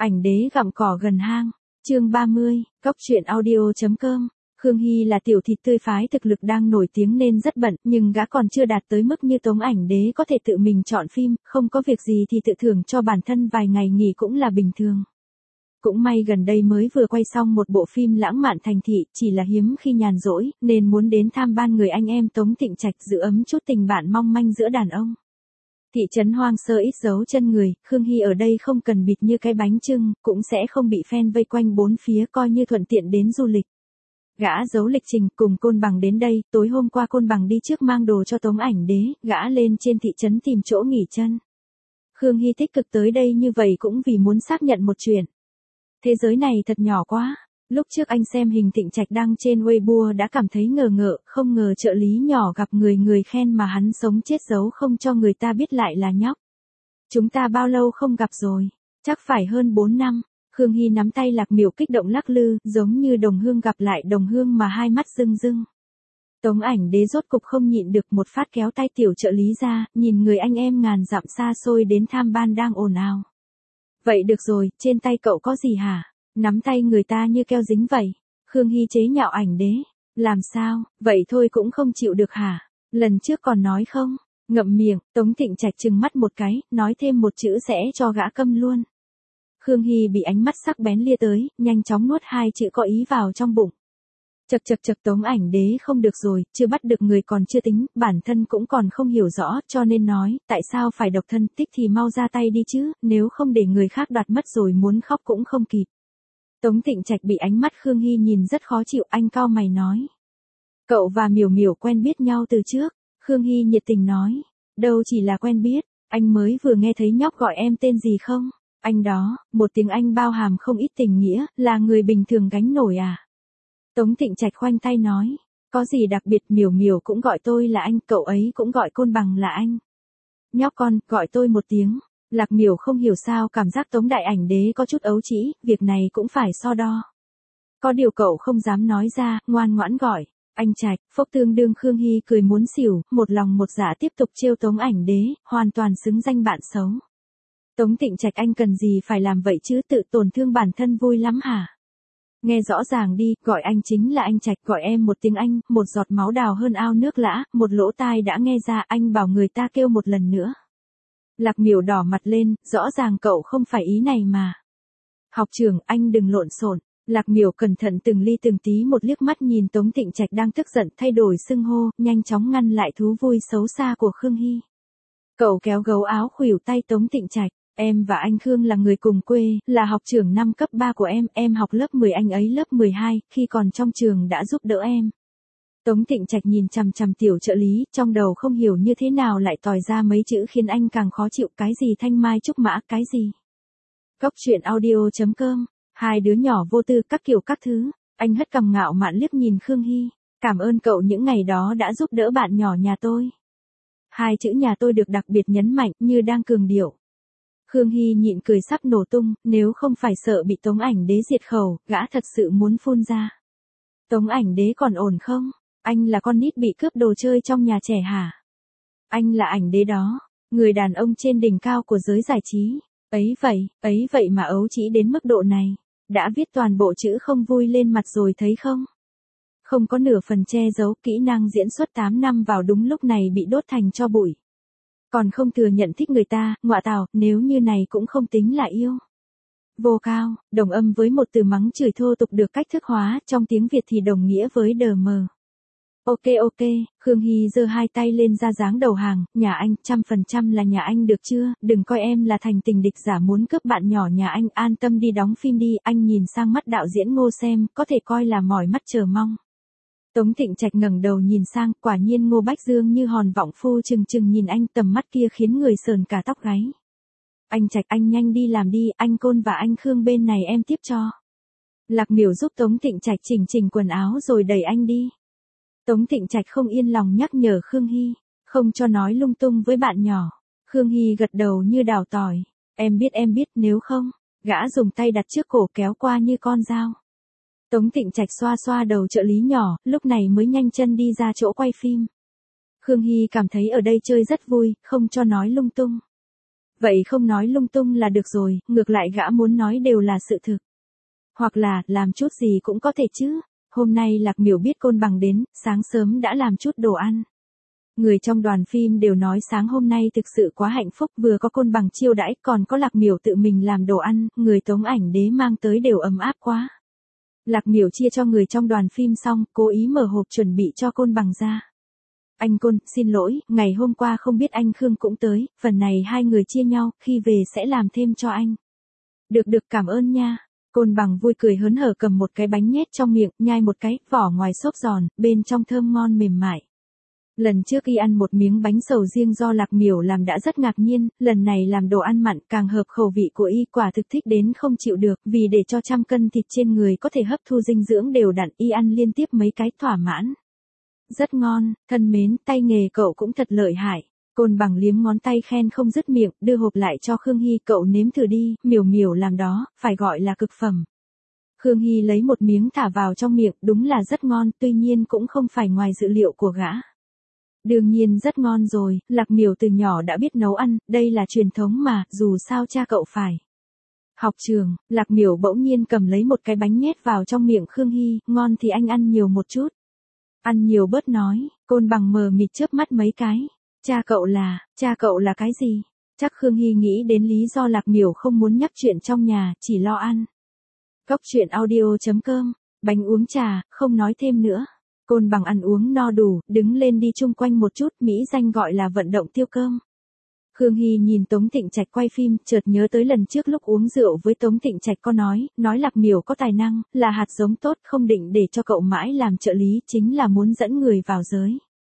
Ảnh đế gặm cỏ gần hang. Chương 30, Cốc truyện audio.com. Khương Hy là tiểu thịt tươi phái thực lực đang nổi tiếng nên rất bận, nhưng gã còn chưa đạt tới mức như Tống Ảnh Đế có thể tự mình chọn phim, không có việc gì thì tự thưởng cho bản thân vài ngày nghỉ cũng là bình thường. Cũng may gần đây mới vừa quay xong một bộ phim lãng mạn thành thị, chỉ là hiếm khi nhàn rỗi, nên muốn đến tham ban người anh em Tống Thịnh Trạch giữ ấm chút tình bạn mong manh giữa đàn ông. Thị trấn hoang sơ ít dấu chân người, Khương Hy ở đây không cần bịt như cái bánh chưng, cũng sẽ không bị fan vây quanh bốn phía coi như thuận tiện đến du lịch. Gã giấu lịch trình cùng Côn Bằng đến đây, tối hôm qua Côn Bằng đi trước mang đồ cho Tống Ảnh Đế, gã lên trên thị trấn tìm chỗ nghỉ chân. Khương Hy tích cực tới đây như vậy cũng vì muốn xác nhận một chuyện. Thế giới này thật nhỏ quá. Lúc trước anh xem hình Thịnh Trạch đăng trên Weibo đã cảm thấy ngờ ngợ, không ngờ trợ lý nhỏ gặp người khen mà hắn sống chết giấu không cho người ta biết lại là nhóc. Chúng ta bao lâu không gặp rồi? Chắc phải hơn 4 năm. Khương Hy nắm tay Lạc Miểu kích động lắc lư, giống như đồng hương gặp lại đồng hương mà hai mắt rưng rưng. Tống Ảnh Đế rốt cục không nhịn được một phát kéo tay tiểu trợ lý ra, nhìn người anh em ngàn dặm xa xôi đến tham ban đang ồn ào. Vậy được rồi, trên tay cậu có gì hả? Nắm tay người ta như keo dính vậy. Khương Hy chế nhạo Ảnh Đế. Làm sao, vậy thôi cũng không chịu được hả? Lần trước còn nói không? Ngậm miệng, Tống Thịnh Trạch trừng mắt một cái, nói thêm một chữ sẽ cho gã câm luôn. Khương Hy bị ánh mắt sắc bén lia tới, nhanh chóng nuốt hai chữ có ý vào trong bụng. Chật Tống Ảnh Đế không được rồi, chưa bắt được người còn chưa tính, bản thân cũng còn không hiểu rõ, cho nên nói, tại sao phải độc thân, tích thì mau ra tay đi chứ, nếu không để người khác đoạt mất rồi muốn khóc cũng không kịp. Tống Thịnh Trạch bị ánh mắt Khương Hy nhìn rất khó chịu, anh cau mày nói. Cậu và Miểu Miểu quen biết nhau từ trước, Khương Hy nhiệt tình nói. Đâu chỉ là quen biết, anh mới vừa nghe thấy nhóc gọi em tên gì không? Anh đó, một tiếng Anh bao hàm không ít tình nghĩa, là người bình thường gánh nổi à? Tống Thịnh Trạch khoanh tay nói, có gì đặc biệt, Miểu Miểu cũng gọi tôi là anh, cậu ấy cũng gọi Côn Bằng là anh. Nhóc con, gọi tôi một tiếng. Lạc Miểu không hiểu sao cảm giác Tống Đại Ảnh Đế có chút ấu trĩ, việc này cũng phải so đo. Có điều cậu không dám nói ra, ngoan ngoãn gọi, anh Trạch, phốc tương đương. Khương Hy cười muốn xỉu, một lòng một dạ tiếp tục trêu Tống Ảnh Đế, hoàn toàn xứng danh bạn xấu. Tống Thịnh Trạch anh cần gì phải làm vậy chứ, tự tổn thương bản thân vui lắm hả? Nghe rõ ràng đi, gọi anh chính là anh Trạch, gọi em một tiếng Anh, một giọt máu đào hơn ao nước lã, một lỗ tai đã nghe ra, anh bảo người ta kêu một lần nữa. Lạc Miểu đỏ mặt lên, rõ ràng cậu không phải ý này mà. Học trưởng, anh đừng lộn xộn. Lạc Miểu cẩn thận từng ly từng tí một liếc mắt nhìn Tống Thịnh Trạch đang tức giận thay đổi xưng hô, nhanh chóng ngăn lại thú vui xấu xa của Khương Hy. Cậu kéo gấu áo khuỷu tay Tống Thịnh Trạch. Em và anh Khương là người cùng quê, là học trưởng năm cấp 3 của em học lớp 10 anh ấy lớp 12, khi còn trong trường đã giúp đỡ em. Tống Thịnh Trạch nhìn chằm chằm tiểu trợ lý, trong đầu không hiểu như thế nào lại tòi ra mấy chữ khiến anh càng khó chịu, cái gì thanh mai trúc mã, cái gì. Cốc truyện audio.com, hai đứa nhỏ vô tư các kiểu các thứ, anh hất cằm ngạo mạn liếc nhìn Khương Hy, cảm ơn cậu những ngày đó đã giúp đỡ bạn nhỏ nhà tôi. Hai chữ nhà tôi được đặc biệt nhấn mạnh như đang cường điệu. Khương Hy nhịn cười sắp nổ tung, nếu không phải sợ bị Tống Ảnh Đế diệt khẩu, gã thật sự muốn phun ra. Tống Ảnh Đế còn ổn không? Anh là con nít bị cướp đồ chơi trong nhà trẻ hả? Anh là Ảnh Đế đó, người đàn ông trên đỉnh cao của giới giải trí. Ấy vậy mà ấu trĩ đến mức độ này. Đã viết toàn bộ chữ không vui lên mặt rồi thấy không? Không có nửa phần che giấu, kỹ năng diễn xuất 8 năm vào đúng lúc này bị đốt thành tro bụi. Còn không thừa nhận thích người ta, ngọa tào, nếu như này cũng không tính là yêu. Vô cao, đồng âm với một từ mắng chửi thô tục được cách thức hóa, trong tiếng Việt thì đồng nghĩa với đờ mờ. Ok, Khương Hy giơ hai tay lên ra dáng đầu hàng, nhà anh, 100% là nhà anh được chưa, đừng coi em là thành tình địch giả muốn cướp bạn nhỏ nhà anh, an tâm đi đóng phim đi, anh nhìn sang mắt đạo diễn Ngô xem, có thể coi là mỏi mắt chờ mong. Tống Thịnh Trạch ngẩng đầu nhìn sang, quả nhiên Ngô Bách Dương như hòn vọng phu chừng nhìn anh, tầm mắt kia khiến người sờn cả tóc gáy. Anh Trạch, anh nhanh đi làm đi, anh Côn và anh Khương bên này em tiếp cho. Lạc Miểu giúp Tống Thịnh Trạch chỉnh quần áo rồi đẩy anh đi. Tống Thịnh Trạch không yên lòng nhắc nhở Khương Hy, không cho nói lung tung với bạn nhỏ. Khương Hy gật đầu như đào tỏi, em biết, nếu không, gã dùng tay đặt trước cổ kéo qua như con dao. Tống Thịnh Trạch xoa xoa đầu trợ lý nhỏ, lúc này mới nhanh chân đi ra chỗ quay phim. Khương Hy cảm thấy ở đây chơi rất vui, không cho nói lung tung. Vậy không nói lung tung là được rồi, ngược lại gã muốn nói đều là sự thực. Hoặc là, làm chút gì cũng có thể chứ. Hôm nay Lạc Miểu biết Côn Bằng đến, sáng sớm đã làm chút đồ ăn. Người trong đoàn phim đều nói sáng hôm nay thực sự quá hạnh phúc, vừa có Côn Bằng chiêu đãi, còn có Lạc Miểu tự mình làm đồ ăn, người Tống Ảnh Đế mang tới đều ấm áp quá. Lạc Miểu chia cho người trong đoàn phim xong, cố ý mở hộp chuẩn bị cho Côn Bằng ra. Anh Côn, xin lỗi, ngày hôm qua không biết anh Khương cũng tới, phần này hai người chia nhau, khi về sẽ làm thêm cho anh. Được cảm ơn nha. Côn Bằng vui cười hớn hở cầm một cái bánh nhét trong miệng, nhai một cái, vỏ ngoài xốp giòn, bên trong thơm ngon mềm mại. Lần trước y ăn một miếng bánh sầu riêng do Lạc Miểu làm đã rất ngạc nhiên, lần này làm đồ ăn mặn càng hợp khẩu vị của y, quả thực thích đến không chịu được, vì để cho trăm cân thịt trên người có thể hấp thu dinh dưỡng đều đặn, y ăn liên tiếp mấy cái thỏa mãn. Rất ngon, thân mến, tay nghề cậu cũng thật lợi hại. Côn Bằng liếm ngón tay khen không dứt miệng, đưa hộp lại cho Khương Hy, cậu nếm thử đi, Miểu Miểu làm đó, phải gọi là cực phẩm. Khương Hy lấy một miếng thả vào trong miệng, đúng là rất ngon, tuy nhiên cũng không phải ngoài dự liệu của gã. Đương nhiên rất ngon rồi, Lạc Miểu từ nhỏ đã biết nấu ăn, đây là truyền thống mà, dù sao cha cậu phải. Học trường, Lạc Miểu bỗng nhiên cầm lấy một cái bánh nhét vào trong miệng Khương Hy, ngon thì anh ăn nhiều một chút. Ăn nhiều bớt nói, Côn Bằng mờ mịt chớp mắt mấy cái. Cha cậu là cái gì? Chắc Khương Hy nghĩ đến lý do Lạc Miểu không muốn nhắc chuyện trong nhà, chỉ lo ăn. Cốc truyện audio.com, bánh uống trà, không nói thêm nữa. Côn Bằng ăn uống no đủ, đứng lên đi chung quanh một chút, mỹ danh gọi là vận động tiêu cơm. Khương Hy nhìn Tống Thịnh Trạch quay phim, chợt nhớ tới lần trước lúc uống rượu với Tống Thịnh Trạch có nói Lạc Miểu có tài năng, là hạt giống tốt, không định để cho cậu mãi làm trợ lý, chính là muốn dẫn người vào giới.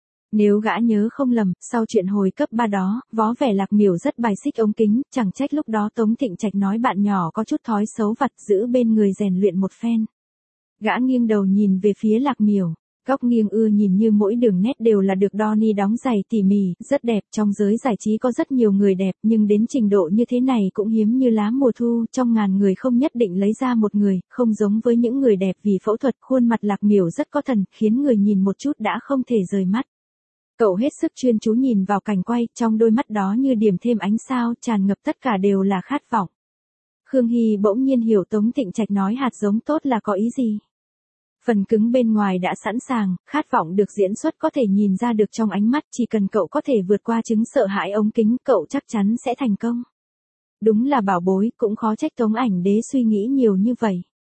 Nếu gã nhớ không lầm, sau chuyện hồi cấp 3 đó, vó vẻ Lạc Miểu rất bài xích ống kính, chẳng trách lúc đó Tống Thịnh Trạch nói bạn nhỏ có chút thói xấu vặt, giữ bên người rèn luyện một phen. Gã nghiêng đầu nhìn về phía Lạc Miểu. Góc nghiêng nhìn như mỗi đường nét đều là được Donnie đóng giày tỉ mỉ, rất đẹp. Trong giới giải trí có rất nhiều người đẹp, nhưng đến trình độ như thế này cũng hiếm như lá mùa thu, trong ngàn người không nhất định lấy ra một người, không giống với những người đẹp vì phẫu thuật. Khuôn mặt Lạc Miểu rất có thần, khiến người nhìn một chút đã không thể rời mắt. Cậu hết sức chuyên chú nhìn vào cảnh quay, trong đôi mắt đó như điểm thêm ánh sao, tràn ngập tất cả đều là khát vọng. Khương Hy bỗng nhiên hiểu Tống Thịnh Trạch nói hạt giống tốt là có ý gì. Phần cứng bên ngoài đã sẵn sàng, khát vọng được diễn xuất có thể nhìn ra được trong ánh mắt, chỉ cần cậu có thể vượt qua chứng sợ hãi ống kính, cậu chắc chắn sẽ thành công. Đúng là bảo bối, cũng khó trách Tống Ảnh Đế suy nghĩ nhiều như vậy.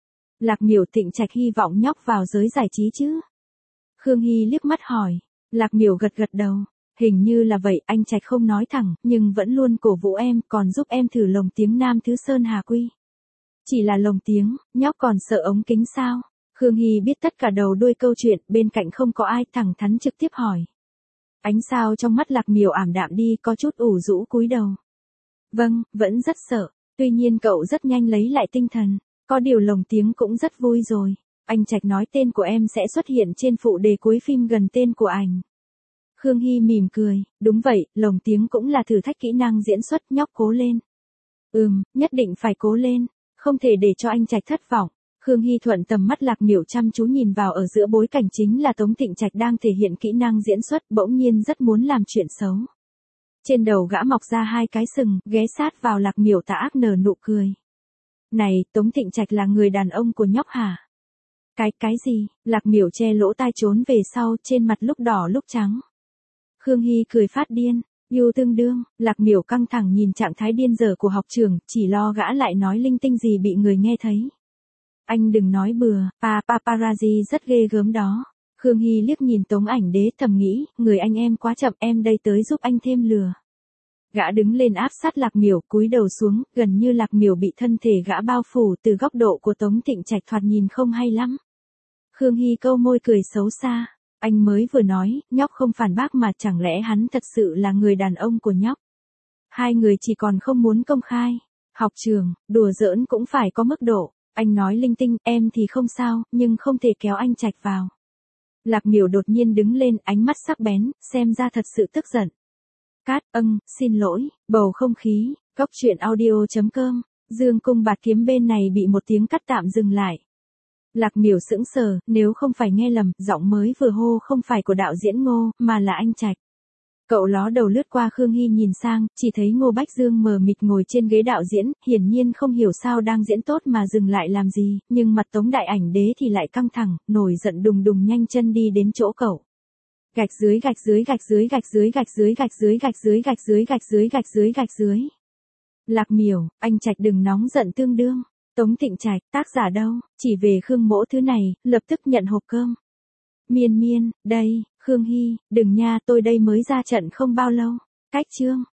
Lạc Miểu Thịnh Trạch hy vọng nhóc vào giới giải trí chứ? Khương Hy liếc mắt hỏi. Lạc Miểu gật đầu. Hình như là vậy, anh Trạch không nói thẳng, nhưng vẫn luôn cổ vũ em, còn giúp em thử lồng tiếng Nam Thứ Sơn Hà Quy. Chỉ là lồng tiếng, nhóc còn sợ ống kính sao? Khương Hy biết tất cả đầu đuôi câu chuyện, bên cạnh không có ai, thẳng thắn trực tiếp hỏi. Ánh sao trong mắt Lạc Miểu ảm đạm đi, có chút ủ rũ cúi đầu. Vâng, vẫn rất sợ, tuy nhiên cậu rất nhanh lấy lại tinh thần, có điều lồng tiếng cũng rất vui rồi. Anh Trạch nói tên của em sẽ xuất hiện trên phụ đề cuối phim gần tên của ảnh. Khương Hy mỉm cười, đúng vậy, lồng tiếng cũng là thử thách kỹ năng diễn xuất, nhóc cố lên. Nhất định phải cố lên, không thể để cho anh Trạch thất vọng. Khương Hy thuận tầm mắt Lạc Miểu chăm chú nhìn vào, ở giữa bối cảnh chính là Tống Thịnh Trạch đang thể hiện kỹ năng diễn xuất, bỗng nhiên rất muốn làm chuyện xấu. Trên đầu gã mọc ra hai cái sừng, ghé sát vào Lạc Miểu tà ác nở nụ cười. Này, Tống Thịnh Trạch là người đàn ông của nhóc hả? Cái gì? Lạc Miểu che lỗ tai trốn về sau, trên mặt lúc đỏ lúc trắng. Khương Hy cười phát điên. Yêu tương đương, Lạc Miểu căng thẳng nhìn trạng thái điên dở của học trưởng, chỉ lo gã lại nói linh tinh gì bị người nghe thấy. Anh đừng nói bừa, paparazzi rất ghê gớm đó. Khương Hy liếc nhìn Tống Ảnh Đế, thầm nghĩ, người anh em quá chậm, em đây tới giúp anh thêm lừa. Gã đứng lên áp sát Lạc Miểu, cúi đầu xuống, gần như Lạc Miểu bị thân thể gã bao phủ, từ góc độ của Tống Thịnh Trạch thoạt nhìn không hay lắm. Khương Hy câu môi cười xấu xa. Anh mới vừa nói, nhóc không phản bác mà, chẳng lẽ hắn thật sự là người đàn ông của nhóc? Hai người chỉ còn không muốn công khai. Học trường, đùa giỡn cũng phải có mức độ. Anh nói linh tinh, em thì không sao, nhưng không thể kéo anh Trạch vào. Lạc Miểu đột nhiên đứng lên, ánh mắt sắc bén, xem ra thật sự tức giận. Cát, xin lỗi, bầu không khí, cốc truyện audio.com, Dương Cung Bạt Kiếm bên này bị một tiếng cắt tạm dừng lại. Lạc Miểu sững sờ, nếu không phải nghe lầm, giọng mới vừa hô không phải của đạo diễn Ngô, mà là anh Trạch. Cậu ló đầu lướt qua Khương Hy nhìn sang, chỉ thấy Ngô Bách Dương mờ mịt ngồi trên ghế đạo diễn, hiển nhiên không hiểu sao đang diễn tốt mà dừng lại làm gì, nhưng mặt Tống Đại Ảnh Đế thì lại căng thẳng, nổi giận đùng đùng nhanh chân đi đến chỗ cậu. Gạch dưới gạch dưới gạch dưới gạch dưới gạch dưới gạch dưới gạch dưới gạch dưới gạch dưới gạch dưới gạch dưới. Lạc Miểu, anh Trạch đừng nóng giận tương đương. Tống Thịnh Trạch, tác giả đâu, chỉ về Khương Mỗ thứ này, lập tức nhận hộp cơm. Miên Miên, đây, Khương Hy, đừng nha, tôi đây mới ra trận không bao lâu. Cách chương.